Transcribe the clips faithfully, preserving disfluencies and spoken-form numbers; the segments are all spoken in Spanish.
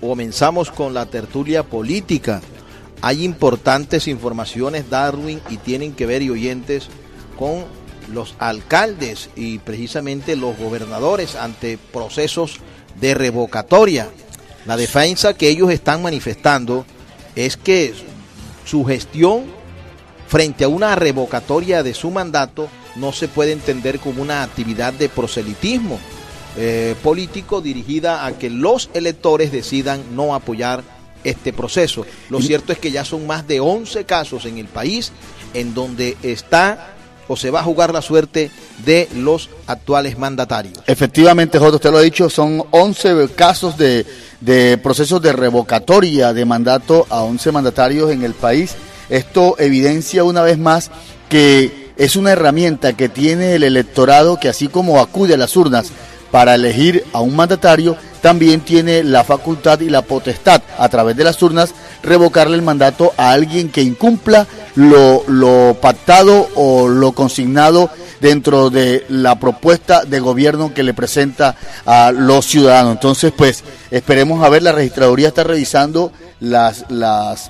comenzamos con la tertulia política. Hay importantes informaciones, Darwin, y tienen que ver, y oyentes, con los alcaldes y precisamente los gobernadores ante procesos de revocatoria. La defensa que ellos están manifestando es que su gestión frente a una revocatoria de su mandato no se puede entender como una actividad de proselitismo eh, político dirigida a que los electores decidan no apoyar este proceso. Lo cierto es que ya son más de once casos en el país en donde está o se va a jugar la suerte de los actuales mandatarios. Efectivamente, Jota, usted lo ha dicho, son once casos de, de procesos de revocatoria de mandato a once mandatarios en el país. Esto evidencia una vez más que es una herramienta que tiene el electorado, que así como acude a las urnas para elegir a un mandatario, también tiene la facultad y la potestad, a través de las urnas, revocarle el mandato a alguien que incumpla lo, lo pactado o lo consignado dentro de la propuesta de gobierno que le presenta a los ciudadanos. Entonces, pues, esperemos a ver, la registraduría está revisando las las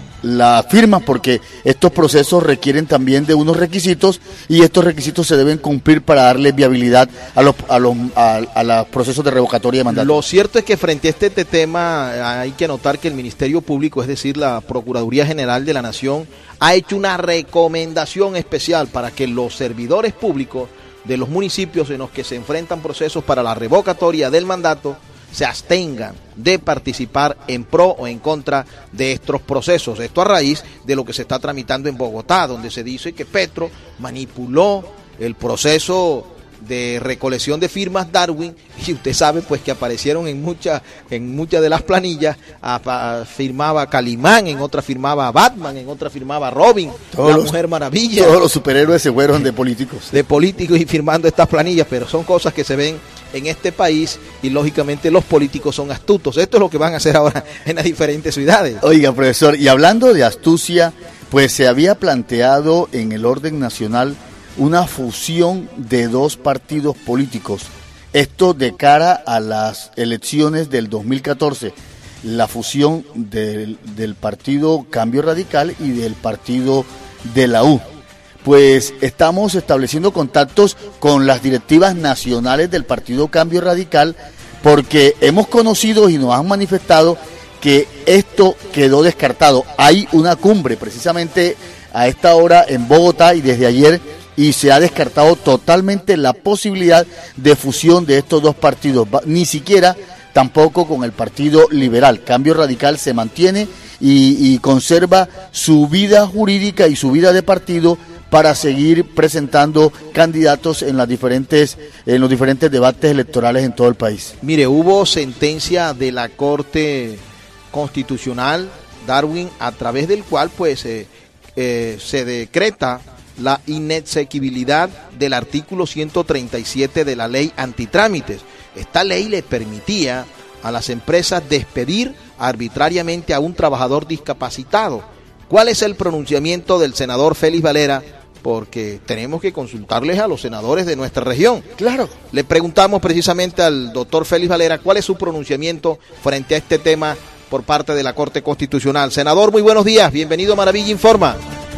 las firmas, porque estos procesos requieren también de unos requisitos y estos requisitos se deben cumplir para darle viabilidad a los a los a, a los procesos de revocatoria de mandato. Lo cierto es que frente a este tema hay que notar que el Ministerio Público, es decir, la Procuraduría General de la Nación, ha hecho una recomendación especial para que los servidores públicos de los municipios en los que se enfrentan procesos para la revocatoria del mandato se abstengan de participar en pro o en contra de estos procesos. Esto a raíz de lo que se está tramitando en Bogotá, donde se dice que Petro manipuló el proceso de recolección de firmas, Darwin, y usted sabe pues que aparecieron en muchas en muchas de las planillas, a, a, firmaba Calimán, en otra firmaba Batman, en otra firmaba Robin, todos la los, Mujer Maravilla. Todos los superhéroes se fueron de políticos. De políticos y firmando estas planillas, pero son cosas que se ven en este país y lógicamente los políticos son astutos. Esto es lo que van a hacer ahora en las diferentes ciudades. Oiga, profesor, y hablando de astucia, pues se había planteado en el orden nacional una fusión de dos partidos políticos. Esto de cara a las elecciones del dos mil catorce, la fusión del, del partido Cambio Radical y del partido de la U. Pues estamos estableciendo contactos con las directivas nacionales del partido Cambio Radical, porque hemos conocido y nos han manifestado que esto quedó descartado. Hay una cumbre precisamente a esta hora en Bogotá y desde ayer, y se ha descartado totalmente la posibilidad de fusión de estos dos partidos, ni siquiera tampoco con el Partido Liberal. Cambio Radical se mantiene y, y conserva su vida jurídica y su vida de partido para seguir presentando candidatos en las diferentes en los diferentes debates electorales en todo el país. Mire, hubo sentencia de la Corte Constitucional, Darwin, a través del cual pues eh, eh, se decreta la inexequibilidad del artículo ciento treinta y siete de la ley antitrámites. Esta ley le permitía a las empresas despedir arbitrariamente a un trabajador discapacitado. ¿Cuál es el pronunciamiento del senador Félix Valera? Porque tenemos que consultarles a los senadores de nuestra región. Claro. Le preguntamos precisamente al doctor Félix Valera cuál es su pronunciamiento frente a este tema por parte de la Corte Constitucional. Senador, muy buenos días, bienvenido a Maravilla Informa.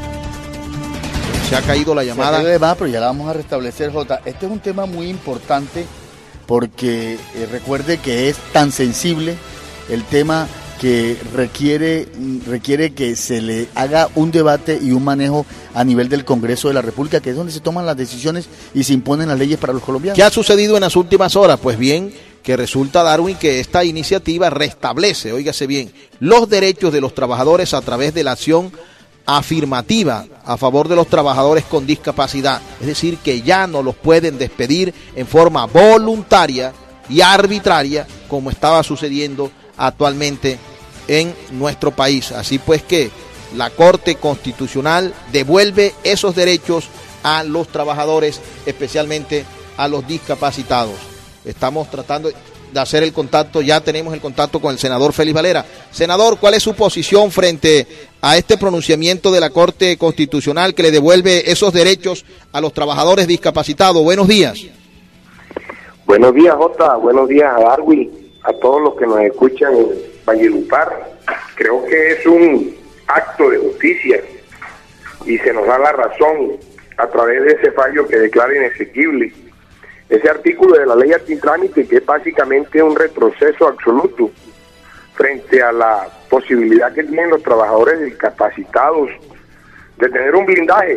Se ha caído la llamada. Se ha caído, pero ya la vamos a restablecer, Jota. Este es un tema muy importante porque eh, recuerde que es tan sensible el tema que requiere, requiere que se le haga un debate y un manejo a nivel del Congreso de la República, que es donde se toman las decisiones y se imponen las leyes para los colombianos. ¿Qué ha sucedido en las últimas horas? Pues bien, que resulta, Darwin, que esta iniciativa restablece, óigase bien, los derechos de los trabajadores a través de la acción afirmativa a favor de los trabajadores con discapacidad, es decir, que ya no los pueden despedir en forma voluntaria y arbitraria como estaba sucediendo actualmente en nuestro país. Así pues que la Corte Constitucional devuelve esos derechos a los trabajadores, especialmente a los discapacitados. Estamos tratando de hacer el contacto, ya tenemos el contacto con el senador Félix Valera. Senador, ¿cuál es su posición frente a este pronunciamiento de la Corte Constitucional que le devuelve esos derechos a los trabajadores discapacitados? Buenos días. Buenos días, Jota. Buenos días a Darwin, a todos los que nos escuchan en, Valledupar. Creo que es un acto de justicia y se nos da la razón a través de ese fallo que declara inexequible ese artículo de la ley antitrámite, que es básicamente un retroceso absoluto frente a la posibilidad que tienen los trabajadores discapacitados de tener un blindaje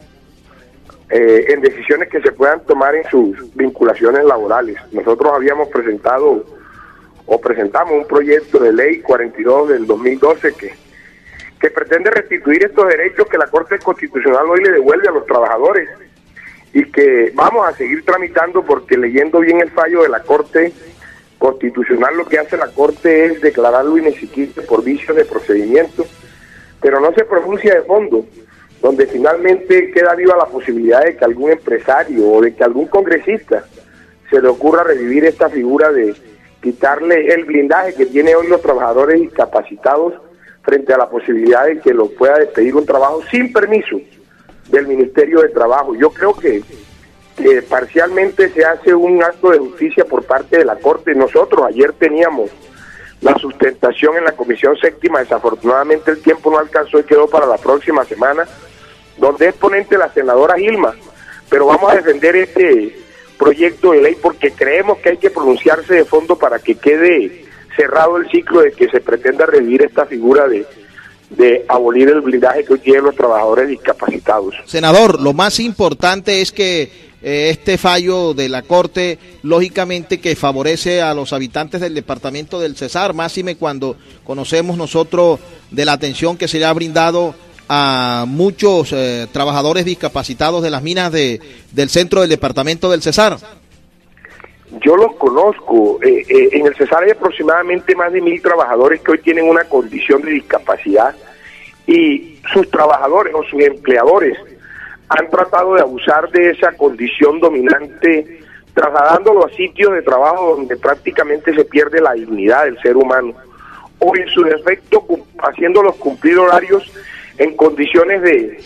eh, en decisiones que se puedan tomar en sus vinculaciones laborales. Nosotros habíamos presentado o presentamos un proyecto de ley cuarenta y dos del dos mil doce que, que pretende restituir estos derechos que la Corte Constitucional hoy le devuelve a los trabajadores, y que vamos a seguir tramitando, porque leyendo bien el fallo de la Corte Constitucional, lo que hace la Corte es declararlo inexequible por vicio de procedimiento, pero no se pronuncia de fondo, donde finalmente queda viva la posibilidad de que algún empresario o de que algún congresista se le ocurra revivir esta figura de quitarle el blindaje que tienen hoy los trabajadores discapacitados frente a la posibilidad de que los pueda despedir un trabajo sin permiso del Ministerio de Trabajo. Yo creo que, que parcialmente se hace un acto de justicia por parte de la Corte. Nosotros ayer teníamos la sustentación en la Comisión Séptima, desafortunadamente el tiempo no alcanzó y quedó para la próxima semana, donde es ponente la senadora Gilma, pero vamos a defender este proyecto de ley porque creemos que hay que pronunciarse de fondo para que quede cerrado el ciclo de que se pretenda revivir esta figura de de abolir el blindaje que hoy tienen los trabajadores discapacitados. Senador, lo más importante es que eh, este fallo de la Corte, lógicamente que favorece a los habitantes del departamento del Cesar, máxime cuando conocemos nosotros de la atención que se le ha brindado a muchos eh, trabajadores discapacitados de las minas de del centro del departamento del Cesar. Yo los conozco, eh, eh, en el Cesar hay aproximadamente más de mil trabajadores que hoy tienen una condición de discapacidad, y sus trabajadores o sus empleadores han tratado de abusar de esa condición dominante, trasladándolo a sitios de trabajo donde prácticamente se pierde la dignidad del ser humano, o en su defecto haciéndolos cumplir horarios en condiciones de,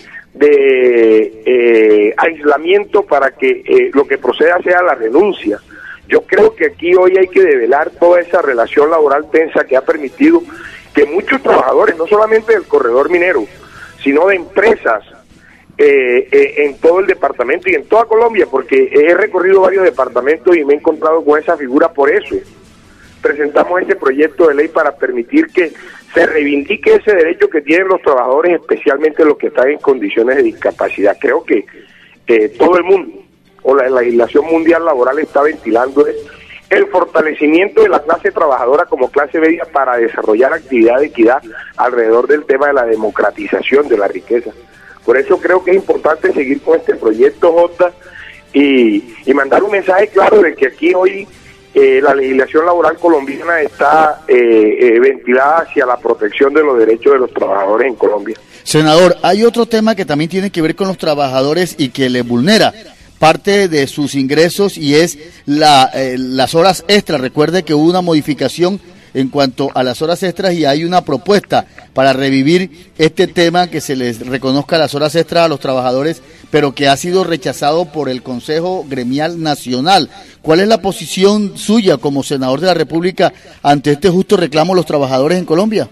de eh, aislamiento para que eh, lo que proceda sea la renuncia. Yo creo que aquí hoy hay que develar toda esa relación laboral tensa que ha permitido que muchos trabajadores, no solamente del corredor minero, sino de empresas eh, eh, en todo el departamento y en toda Colombia, porque he recorrido varios departamentos y me he encontrado con esa figura. Por eso presentamos este proyecto de ley para permitir que se reivindique ese derecho que tienen los trabajadores, especialmente los que están en condiciones de discapacidad. Creo que eh, todo el mundo, o la legislación mundial laboral, está ventilando el fortalecimiento de la clase trabajadora como clase media para desarrollar actividad de equidad alrededor del tema de la democratización de la riqueza. Por eso creo que es importante seguir con este proyecto, Jota, y, y mandar un mensaje claro de que aquí hoy eh, la legislación laboral colombiana está eh, eh, ventilada hacia la protección de los derechos de los trabajadores en Colombia. Senador, hay otro tema que también tiene que ver con los trabajadores y que les vulnera parte de sus ingresos, y es la eh, las horas extras. Recuerde que hubo una modificación en cuanto a las horas extras y hay una propuesta para revivir este tema, que se les reconozca las horas extras a los trabajadores, pero que ha sido rechazado por el Consejo Gremial Nacional. ¿Cuál es la posición suya como senador de la República ante este justo reclamo de los trabajadores en Colombia?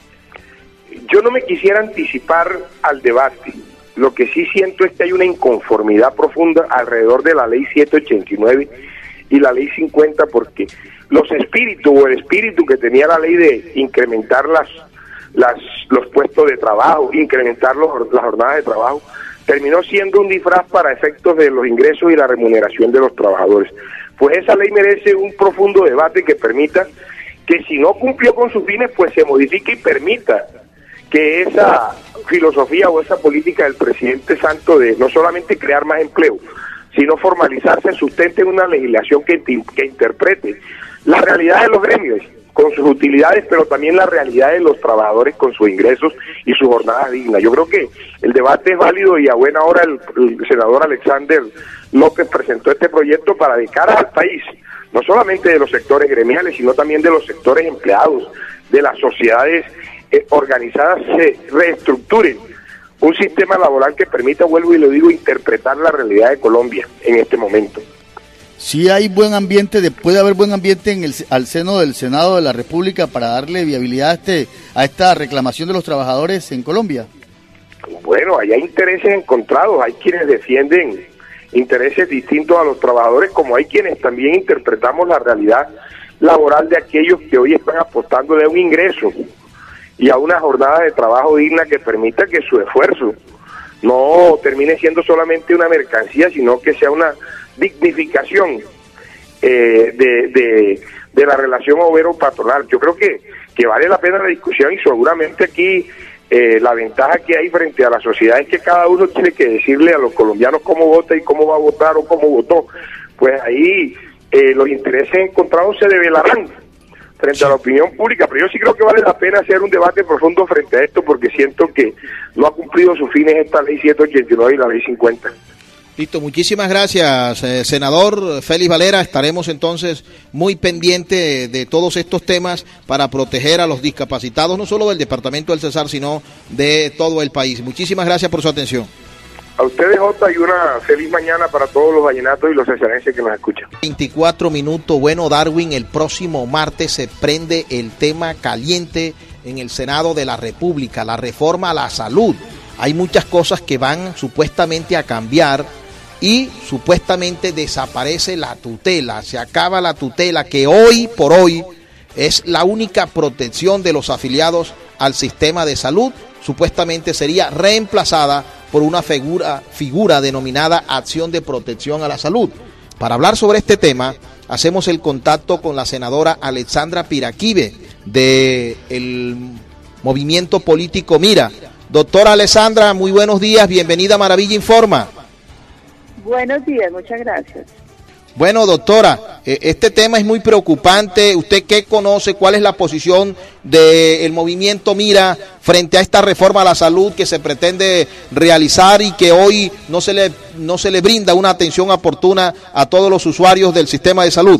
Yo no me quisiera anticipar al debate. Lo que sí siento es que hay una inconformidad profunda alrededor de la ley ciento ochenta y nueve y la ley cincuenta, porque los espíritus o el espíritu que tenía la ley de incrementar las, las los puestos de trabajo, incrementar los, las jornadas de trabajo, terminó siendo un disfraz para efectos de los ingresos y la remuneración de los trabajadores. Pues esa ley merece un profundo debate que permita que, si no cumplió con sus fines, pues se modifique y permita que esa filosofía o esa política del presidente Santos de no solamente crear más empleo, sino formalizarse, sustente en una legislación que, que interprete la realidad de los gremios con sus utilidades, pero también la realidad de los trabajadores con sus ingresos y sus jornadas dignas. Yo creo que el debate es válido, y a buena hora el, el senador Alexander López presentó este proyecto para, de cara al país, no solamente de los sectores gremiales, sino también de los sectores empleados, de las sociedades eh, organizadas, se reestructuren un sistema laboral que permita, vuelvo y lo digo, interpretar la realidad de Colombia en este momento. Sí hay buen ambiente, de, puede haber buen ambiente en el, al seno del Senado de la República para darle viabilidad a, este, a esta reclamación de los trabajadores en Colombia. Bueno, hay intereses encontrados, hay quienes defienden intereses distintos a los trabajadores, como hay quienes también interpretamos la realidad laboral de aquellos que hoy están apostando de un ingreso y a una jornada de trabajo digna que permita que su esfuerzo no termine siendo solamente una mercancía, sino que sea una dignificación eh, de, de, de la relación obrero-patronal. Yo creo que, que vale la pena la discusión y seguramente aquí eh, la ventaja que hay frente a la sociedad es que cada uno tiene que decirle a los colombianos cómo vota y cómo va a votar o cómo votó. Pues ahí eh, los intereses encontrados se develarán frente a la opinión pública, pero yo sí creo que vale la pena hacer un debate profundo frente a esto porque siento que no ha cumplido sus fines esta ley ciento ochenta y nueve y la ley cincuenta. Listo, muchísimas gracias, eh, senador Félix Valera. Estaremos entonces muy pendientes de, de todos estos temas para proteger a los discapacitados, no solo del departamento del Cesar, sino de todo el país. Muchísimas gracias por su atención. A ustedes, Jota, y una feliz mañana para todos los vallenatos y los cesarenses que nos escuchan. veinticuatro minutos. Bueno, Darwin, el próximo martes se prende el tema caliente en el Senado de la República, la reforma a la salud. Hay muchas cosas que van supuestamente a cambiar y supuestamente desaparece la tutela, se acaba la tutela que hoy por hoy es la única protección de los afiliados al sistema de salud, supuestamente sería reemplazada por una figura, figura denominada Acción de Protección a la Salud. Para hablar sobre este tema, hacemos el contacto con la senadora Alexandra Piraquive del movimiento político Mira. Doctora Alexandra, muy buenos días, bienvenida a Maravilla Informa. Buenos días, muchas gracias. Bueno, doctora, este tema es muy preocupante. ¿Usted qué conoce? ¿Cuál es la posición del movimiento Mira frente a esta reforma a la salud que se pretende realizar y que hoy no se le no se le brinda una atención oportuna a todos los usuarios del sistema de salud?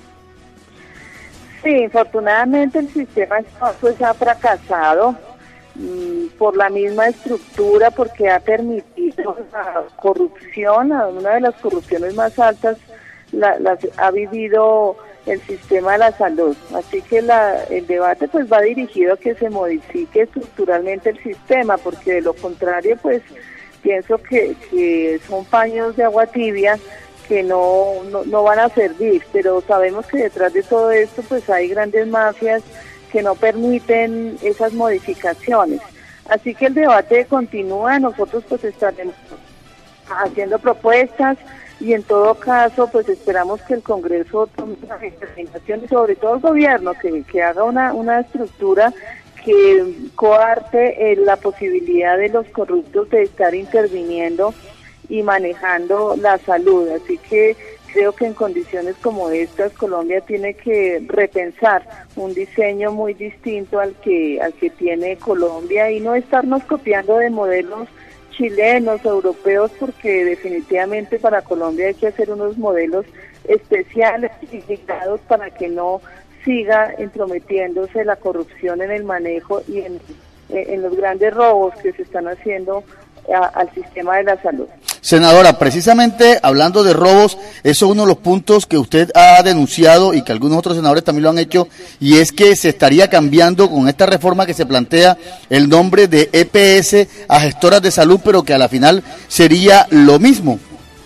Sí, infortunadamente el sistema pues, ha fracasado mmm, por la misma estructura, porque ha permitido la corrupción, una de las corrupciones más altas La, la, ha vivido el sistema de la salud, así que la, el debate pues va dirigido a que se modifique estructuralmente el sistema, porque de lo contrario pues pienso que, que son paños de agua tibia que no, no, no van a servir, pero sabemos que detrás de todo esto pues hay grandes mafias que no permiten esas modificaciones, así que el debate continúa, nosotros pues estaremos haciendo propuestas y en todo caso pues esperamos que el Congreso tome una determinación y sobre todo el gobierno que, que haga una, una estructura que coarte eh, la posibilidad de los corruptos de estar interviniendo y manejando la salud, así que creo que en condiciones como estas Colombia tiene que repensar un diseño muy distinto al que, al que tiene Colombia y no estarnos copiando de modelos chilenos, europeos, porque definitivamente para Colombia hay que hacer unos modelos especiales y dignados para que no siga entrometiéndose la corrupción en el manejo y en, en los grandes robos que se están haciendo a, al sistema de la salud. Senadora, precisamente hablando de robos, eso es uno de los puntos que usted ha denunciado y que algunos otros senadores también lo han hecho, y es que se estaría cambiando con esta reforma que se plantea el nombre de E P S a gestoras de salud, pero que a la final sería lo mismo.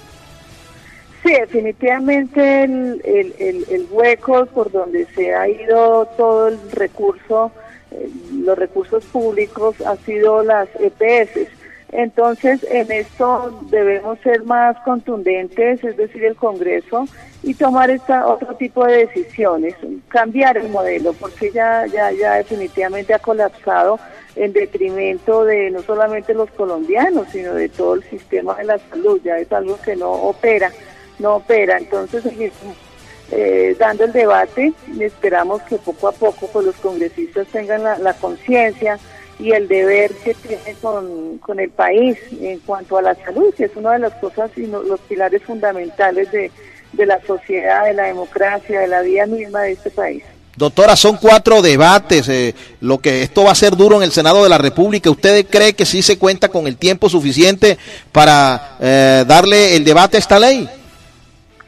Sí, definitivamente el, el, el, el hueco por donde se ha ido todo el recurso, eh, los recursos públicos, ha sido las E P S. Entonces, en esto debemos ser más contundentes, es decir, el Congreso, y tomar esta otro tipo de decisiones, cambiar el modelo, porque ya ya ya definitivamente ha colapsado en detrimento de no solamente los colombianos, sino de todo el sistema de la salud. Ya es algo que no opera, no opera. Entonces, eh, dando el debate, esperamos que poco a poco pues, los congresistas tengan la, la conciencia y el deber que tiene con, con el país en cuanto a la salud, que es una de las cosas y no, los pilares fundamentales de, de la sociedad, de la democracia, de la vida misma de este país. Doctora, son cuatro debates, eh, lo que esto va a ser duro en el Senado de la República. ¿Usted cree que sí se cuenta con el tiempo suficiente para eh, darle el debate a esta ley?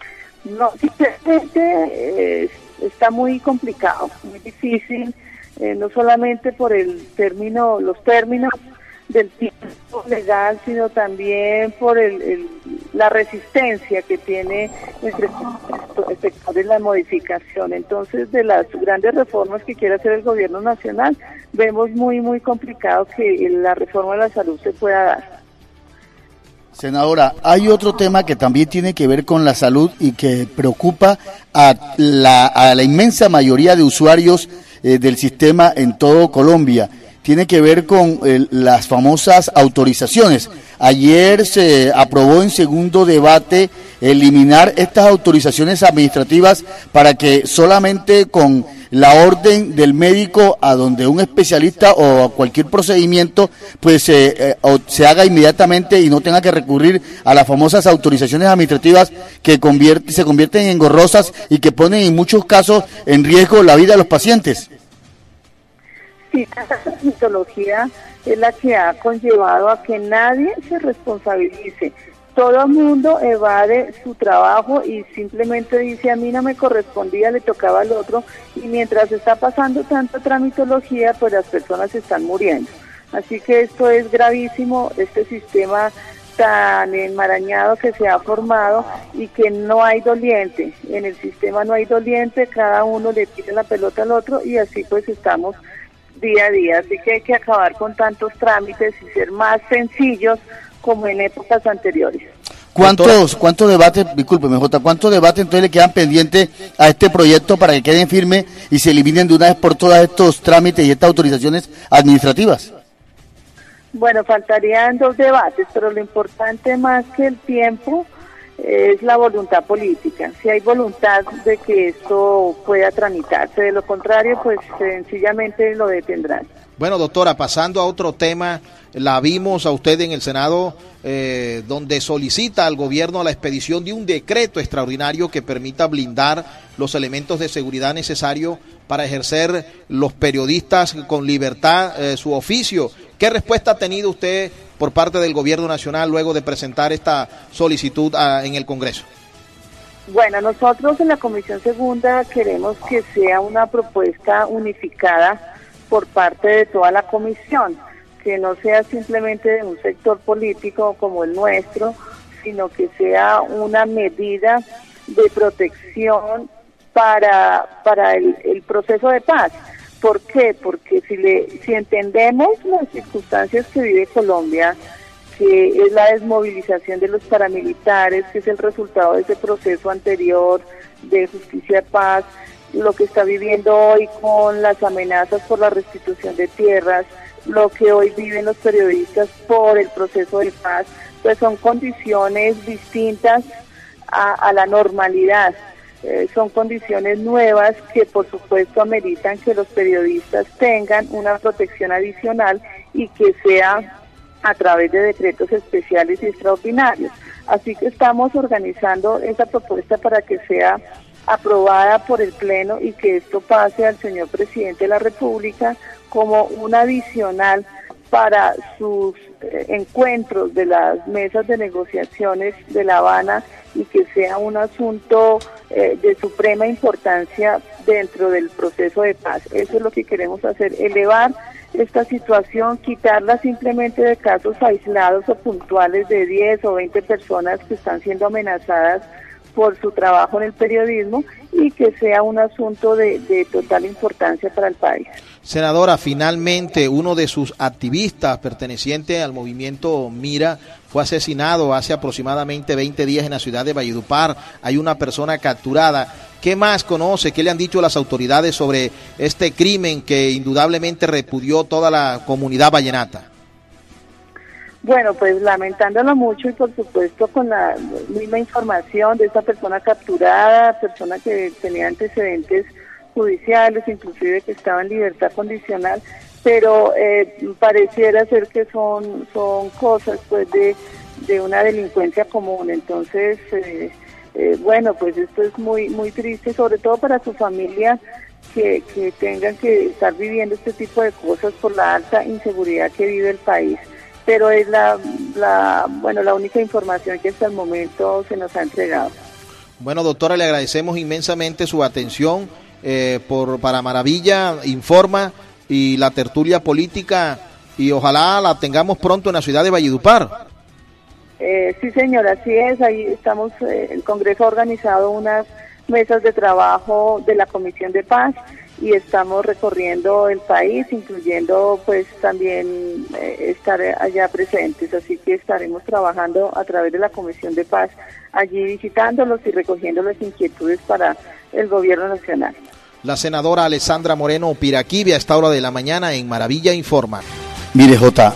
No, simplemente eh, está muy complicado, muy difícil, eh, no solamente por el término, los términos del tiempo legal, sino también por el, el, la resistencia que tiene entre el sector de la modificación. Entonces, de las grandes reformas que quiere hacer el gobierno nacional, vemos muy, muy complicado que la reforma de la salud se pueda dar. Senadora, hay otro tema que también tiene que ver con la salud y que preocupa a la, a la inmensa mayoría de usuarios eh, del sistema en todo Colombia. Tiene que ver con eh, las famosas autorizaciones. Ayer se aprobó en segundo debate eliminar estas autorizaciones administrativas para que solamente con la orden del médico a donde un especialista o cualquier procedimiento pues eh, eh, se haga inmediatamente y no tenga que recurrir a las famosas autorizaciones administrativas que convierte, se convierten en engorrosas y que ponen en muchos casos en riesgo la vida de los pacientes. Sí, esa mitología es la que ha conllevado a que nadie se responsabilice. Todo el mundo evade su trabajo y simplemente dice, a mí no me correspondía, le tocaba al otro, y mientras está pasando tanta tramitología, pues las personas están muriendo. Así que esto es gravísimo, este sistema tan enmarañado que se ha formado y que no hay doliente. En el sistema no hay doliente, cada uno le tira la pelota al otro y así pues estamos día a día. Así que hay que acabar con tantos trámites y ser más sencillos como en épocas anteriores. ¿Cuántos cuántos debates, discúlpeme Jota, cuántos debates entonces le quedan pendientes a este proyecto para que queden firmes y se eliminen de una vez por todas estos trámites y estas autorizaciones administrativas? Bueno, faltarían dos debates, pero lo importante más que el tiempo es la voluntad política. Si hay voluntad de que esto pueda tramitarse, de lo contrario, pues sencillamente lo detendrán. Bueno, doctora, pasando a otro tema, la vimos a usted en el Senado, eh, donde solicita al gobierno la expedición de un decreto extraordinario que permita blindar los elementos de seguridad necesarios para ejercer los periodistas con libertad eh, su oficio. ¿Qué respuesta ha tenido usted por parte del gobierno nacional luego de presentar esta solicitud a, en el Congreso? Bueno, nosotros en la Comisión Segunda queremos que sea una propuesta unificada por parte de toda la comisión, que no sea simplemente de un sector político como el nuestro, sino que sea una medida de protección para, para el, el proceso de paz. ¿Por qué? Porque si, le, si entendemos las circunstancias que vive Colombia, que es la desmovilización de los paramilitares, que es el resultado de ese proceso anterior de justicia de paz, lo que está viviendo hoy con las amenazas por la restitución de tierras, lo que hoy viven los periodistas por el proceso de paz, pues son condiciones distintas a, a la normalidad. Eh, son condiciones nuevas que por supuesto ameritan que los periodistas tengan una protección adicional y que sea a través de decretos especiales y extraordinarios. Así que estamos organizando esa propuesta para que sea aprobada por el Pleno y que esto pase al señor Presidente de la República como un adicional para sus eh, encuentros de las mesas de negociaciones de La Habana y que sea un asunto eh, de suprema importancia dentro del proceso de paz. Eso es lo que queremos hacer, elevar esta situación, quitarla simplemente de casos aislados o puntuales de diez o veinte personas que están siendo amenazadas por su trabajo en el periodismo y que sea un asunto de, de total importancia para el país. Senadora, finalmente uno de sus activistas perteneciente al movimiento Mira fue asesinado hace aproximadamente veinte días en la ciudad de Valledupar. Hay una persona capturada. ¿Qué más conoce? ¿Qué le han dicho las autoridades sobre este crimen que indudablemente repudió toda la comunidad vallenata? Bueno, pues lamentándolo mucho y por supuesto con la misma información de esta persona capturada, persona que tenía antecedentes judiciales, inclusive que estaba en libertad condicional, pero eh, pareciera ser que son son cosas pues de, de una delincuencia común. Entonces, eh, eh, bueno, pues esto es muy muy triste, sobre todo para su familia, que, que tengan que estar viviendo este tipo de cosas por la alta inseguridad que vive el país. Pero es la, la, bueno, la única información que hasta el momento se nos ha entregado. Bueno, doctora, le agradecemos inmensamente su atención eh, por para Maravilla Informa y la tertulia política, y ojalá la tengamos pronto en la ciudad de Valledupar. Eh, sí, señor, así es. Ahí estamos, eh, el Congreso ha organizado unas mesas de trabajo de la Comisión de Paz y estamos recorriendo el país, incluyendo pues también eh, estar allá presentes, así que estaremos trabajando a través de la Comisión de Paz allí visitándolos y recogiendo las inquietudes para el gobierno nacional. La senadora Alessandra Moreno Piraquivi a esta hora de la mañana en Maravilla Informa. Mire, Jota,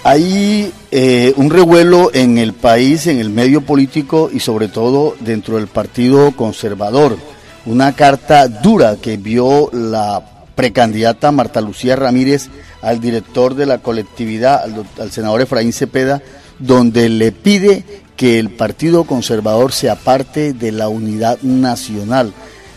hay eh, un revuelo en el país, en el medio político y sobre todo dentro del Partido Conservador. Una carta dura que envió la precandidata Marta Lucía Ramírez al director de la colectividad, al, al senador Efraín Cepeda, donde le pide que el Partido Conservador se aparte de la unidad nacional.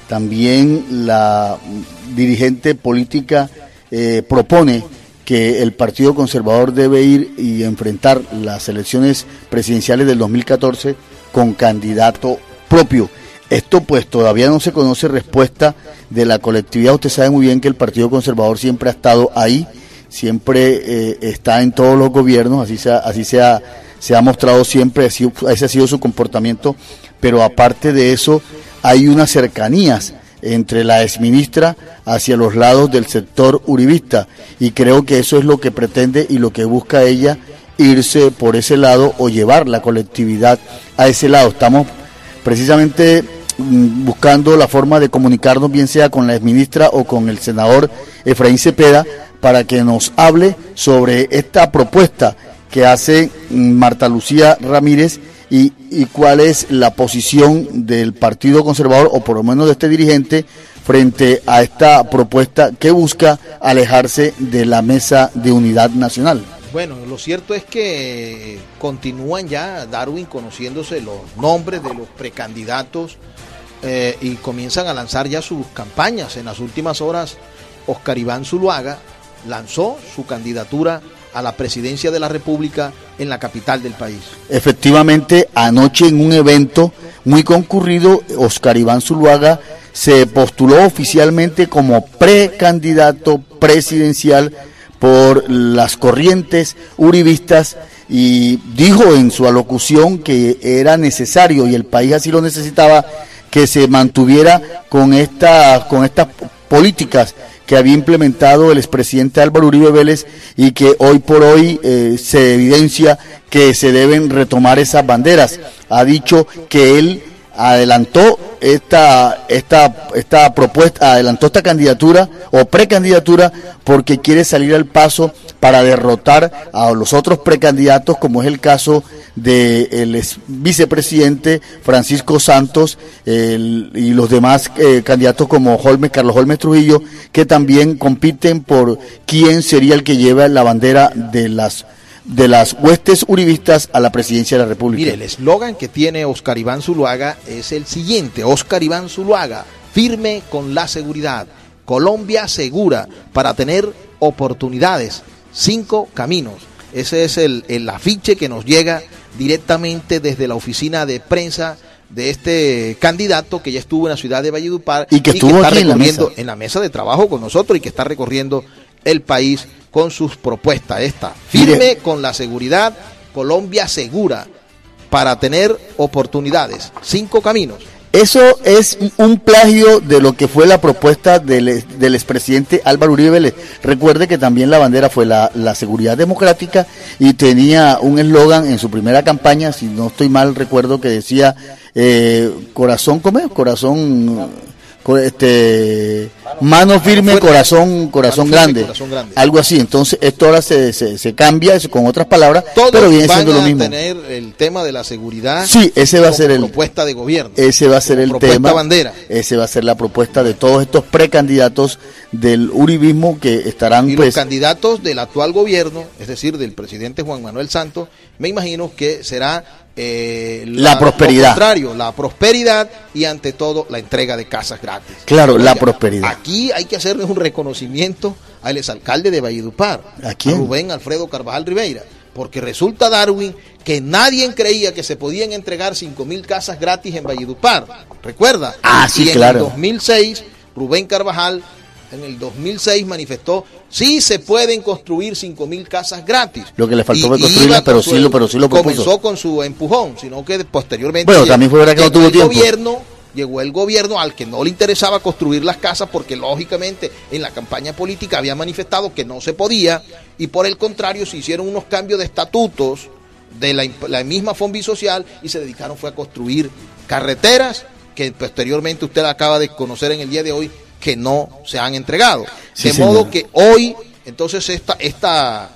También la dirigente política eh, propone que el Partido Conservador debe ir y enfrentar las elecciones presidenciales del dos mil catorce con candidato propio. Esto pues todavía no se conoce respuesta de la colectividad. Usted sabe muy bien que el Partido Conservador siempre ha estado ahí, siempre eh, está en todos los gobiernos, así se ha, así se ha, se ha mostrado siempre, así, ese ha sido su comportamiento, pero aparte de eso hay unas cercanías entre la exministra hacia los lados del sector uribista, y creo que eso es lo que pretende y lo que busca ella, irse por ese lado o llevar la colectividad a ese lado. Estamos precisamente buscando la forma de comunicarnos, bien sea con la exministra o con el senador Efraín Cepeda, para que nos hable sobre esta propuesta que hace Marta Lucía Ramírez y, y cuál es la posición del Partido Conservador, o por lo menos de este dirigente, frente a esta propuesta que busca alejarse de la mesa de unidad nacional. Bueno, lo cierto es que continúan ya, Darwin, conociéndose los nombres de los precandidatos eh, y comienzan a lanzar ya sus campañas. En las últimas horas, Óscar Iván Zuluaga lanzó su candidatura a la presidencia de la República en la capital del país. Efectivamente, anoche en un evento muy concurrido, Óscar Iván Zuluaga se postuló oficialmente como precandidato presidencial por las corrientes uribistas y dijo en su alocución que era necesario, y el país así lo necesitaba, que se mantuviera con esta, con estas políticas que había implementado el expresidente Álvaro Uribe Vélez, y que hoy por hoy eh, se evidencia que se deben retomar esas banderas. Ha dicho que él adelantó esta esta esta propuesta, adelantó esta candidatura o precandidatura porque quiere salir al paso para derrotar a los otros precandidatos, como es el caso del vicepresidente Francisco Santos el, y los demás eh, candidatos como Holmes, Carlos Holmes Trujillo, que también compiten por quién sería el que lleva la bandera de las de las huestes uribistas a la presidencia de la República. Mire, el eslogan que tiene Óscar Iván Zuluaga es el siguiente: Óscar Iván Zuluaga, firme con la seguridad, Colombia segura para tener oportunidades, cinco caminos. Ese es el, el afiche que nos llega directamente desde la oficina de prensa de este candidato que ya estuvo en la ciudad de Valledupar y que, y estuvo que está aquí recorriendo en la, en la mesa de trabajo con nosotros y que está recorriendo el país con sus propuestas. Esta, firme Mire. con la seguridad, Colombia segura para tener oportunidades, cinco caminos. Eso es un plagio de lo que fue la propuesta del, del expresidente Álvaro Uribe Vélez. Recuerde que también la bandera fue la, la seguridad democrática, y tenía un eslogan en su primera campaña, si no estoy mal recuerdo, que decía eh, corazón, ¿cómo es? Corazón, este, mano firme, corazón, corazón grande, corazón grande, algo así. Entonces esto ahora se, se, se cambia eso con otras palabras, todos pero viene siendo lo mismo. Van a tener el tema de la seguridad. Sí, ese va a ser el propuesta de gobierno. Ese va a ser el tema. Bandera. Ese va a ser la propuesta de todos estos precandidatos del uribismo que estarán, y pues, los candidatos del actual gobierno, es decir, del presidente Juan Manuel Santos. Me imagino que será eh, la, la prosperidad. Lo contrario, la prosperidad y ante todo la entrega de casas gratis. Claro, Oiga, la prosperidad. Aquí hay que hacerle un reconocimiento al exalcalde de Valledupar, ¿A quién? a Rubén Alfredo Carvajal Ribeira, porque resulta, Darwin, que nadie creía que se podían entregar cinco mil casas gratis en Valledupar. ¿Recuerda? Ah, sí, y en claro. el dos mil seis, Rubén Carvajal, en el dos mil seis manifestó, sí se pueden construir cinco mil casas gratis. Lo que le faltó Y- fue y construirlas, iba pero con sí su- lo, pero sí lo propuso. Comenzó con su empujón, sino que posteriormente Bueno, llegó- también fue verdad que no llegó tuvo el tiempo. gobierno, llegó el gobierno al que no le interesaba construir las casas porque lógicamente en la campaña política había manifestado que no se podía y por el contrario se hicieron unos cambios de estatutos de la, imp- la misma Fonbi Social y se dedicaron fue a construir carreteras que posteriormente usted acaba de conocer en el día de hoy que no se han entregado. Sí, de señor. modo que hoy, entonces, esta, esta,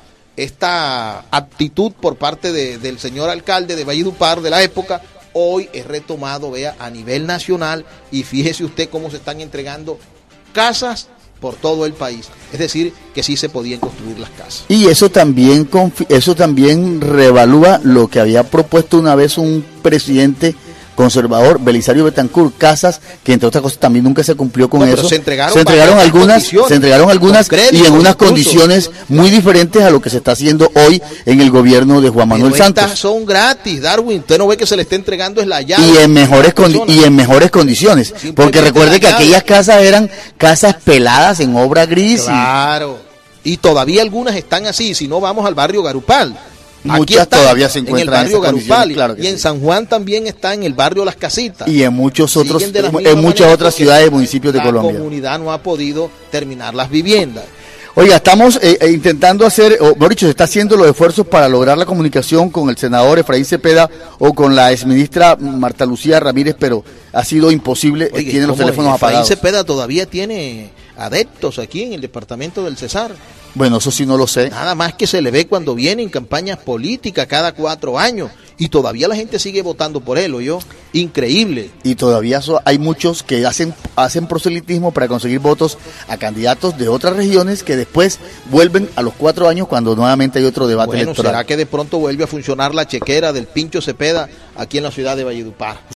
esta actitud por parte de- del señor alcalde de Valledupar de la época, hoy es retomado, vea, a nivel nacional, y fíjese usted cómo se están entregando casas por todo el país. Es decir, que sí se podían construir las casas. Y eso también confi- eso también revalúa lo que había propuesto una vez un presidente conservador, Belisario Betancourt, casas que entre otras cosas también nunca se cumplió con No, pero eso. se entregaron se entregaron bajo algunas, condiciones, se entregaron algunas con crédito y en unas incluso. condiciones muy diferentes a lo que se está haciendo hoy en el gobierno de Juan Manuel Pero estas Santos. son gratis, Darwin. Usted no ve que se le está entregando es la llave. Y en mejores a la condi- persona. y en mejores condiciones, Simplemente porque recuerde la que llave. aquellas casas eran casas peladas en obra gris y Claro. Y todavía algunas están así, si no vamos al barrio Garupal. Aquí Muchas están, todavía se en el encuentran en barrio esas condiciones, Garupal. claro que y en sí. San Juan también está en el barrio Las Casitas. y en muchos otros Siguen de la en misma muchas manera otras porque ciudades y municipios de la Colombia. comunidad no ha podido terminar las viviendas. Oiga, estamos eh, eh, intentando hacer, o mejor dicho, se está haciendo los esfuerzos para lograr la comunicación con el senador Efraín Cepeda o con la exministra Marta Lucía Ramírez, pero ha sido imposible, eh, Oye, tienen los ¿cómo teléfonos Efraín apagados. Cepeda todavía tiene adeptos aquí en el departamento del Cesar. Bueno, eso sí no lo sé. Nada más que se le ve cuando viene en campañas políticas cada cuatro años. Y todavía la gente sigue votando por él, ¿oyó? Increíble. Y todavía so- hay muchos que hacen hacen proselitismo para conseguir votos a candidatos de otras regiones que después vuelven a los cuatro años cuando nuevamente hay otro debate Bueno, electoral. ¿será que de pronto vuelve a funcionar la chequera del Pincho Cepeda aquí en la ciudad de Valledupar?